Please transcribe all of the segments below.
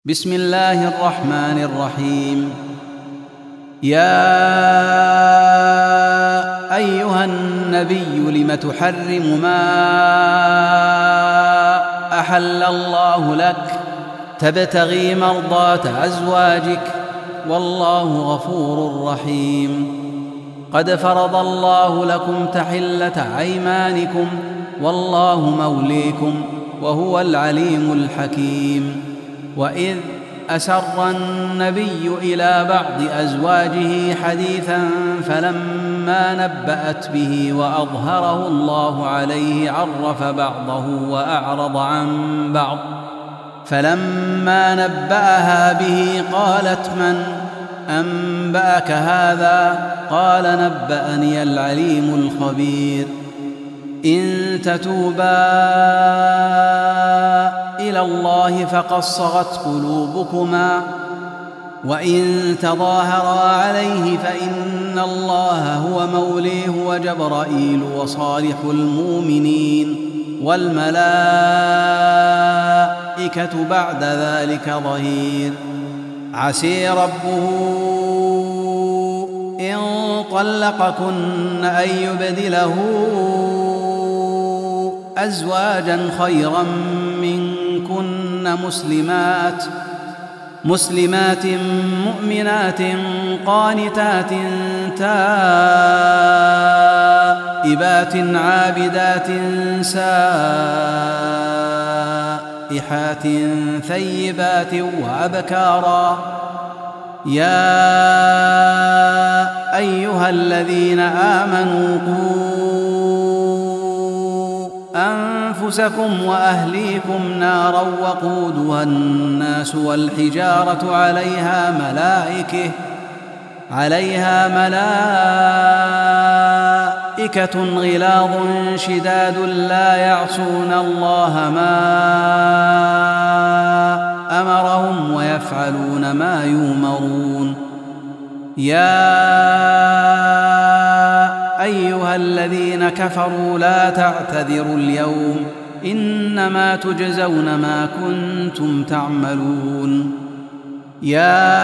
بسم الله الرحمن الرحيم. يا أيها النبي لم تحرم ما أحل الله لك تبتغي مرضات أزواجك والله غفور رحيم. قد فرض الله لكم تحلة أيمانكم والله موليكم وهو العليم الحكيم. وإذ أسر النبي إلى بعض أزواجه حديثا فلما نبأت به وأظهره الله عليه عرف بعضه وأعرض عن بعض، فلما نبأها به قالت من أنبأك هذا؟ قال نبأني العليم الخبير. إن تتوبا إلى الله فقد صغت قلوبكما وإن تظاهرا عليه فإن الله هو موليه وجبرائيل وصالح المؤمنين والملائكة بعد ذلك ظهير. عسى ربه إن طلقكن أن يبدله أزواجا خيرا منكن مسلمات مؤمنات قانتات تائبات عابدات سائحات ثيبات وأبكارا. يا أيها الذين آمنوا أنفسكم وأهليكم نارا وقودها الناس والحجارة عليها ملائكة غلاظ شداد لا يعصون الله ما أمرهم ويفعلون ما يؤمرون. يا أيها الذين كفروا لا تعتذروا اليوم إنما تجزون ما كنتم تعملون. يا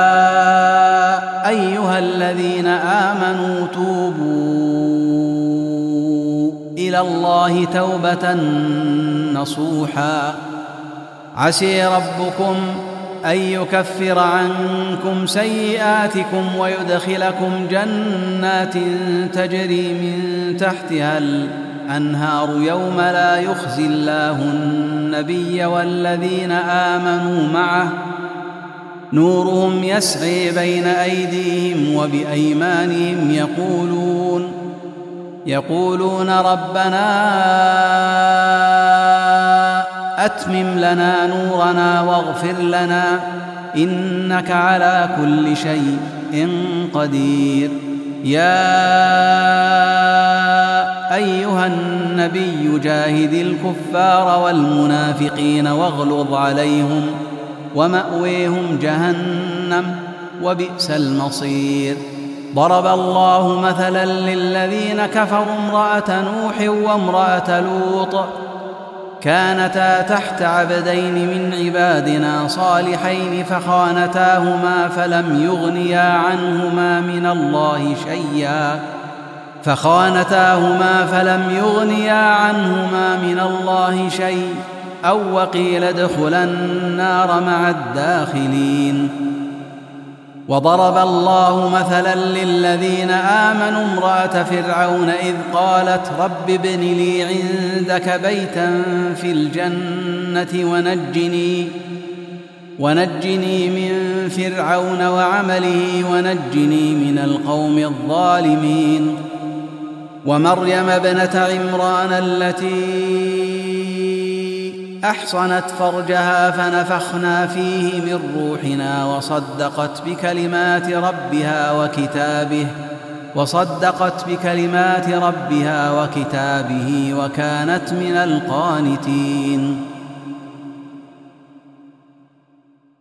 أيها الذين آمنوا توبوا إلى الله توبة نصوحا. عسى ربكم أن يكفر عنكم سيئاتكم ويدخلكم جنات تجري من تحتها الأنهار يوم لا يخزي الله النبي والذين آمنوا معه نورهم يسعي بين أيديهم وبأيمانهم يقولون ربنا أتمم لنا نورنا واغفر لنا إنك على كل شيء قدير. يا أيها النبي جاهد الكفار والمنافقين واغلظ عليهم ومأويهم جهنم وبئس المصير. ضرب الله مثلا للذين كفروا امرأة نوح وامرأة لوط كانتا تحت عبدين من عبادنا صالحين فخانتاهما فلم يغنيا عنهما من الله شيء أو وقيل ادخلا النار مع الداخلين. وضرب الله مثلا للذين آمنوا امرأة فرعون إذ قالت رب ابن لي عندك بيتا في الجنة ونجني من فرعون وعمله ونجني من القوم الظالمين. ومريم ابنة عمران التي أحصنت فرجها فنفخنا فيه من روحنا وصدقت بكلمات ربها وكتابه وكانت من القانتين.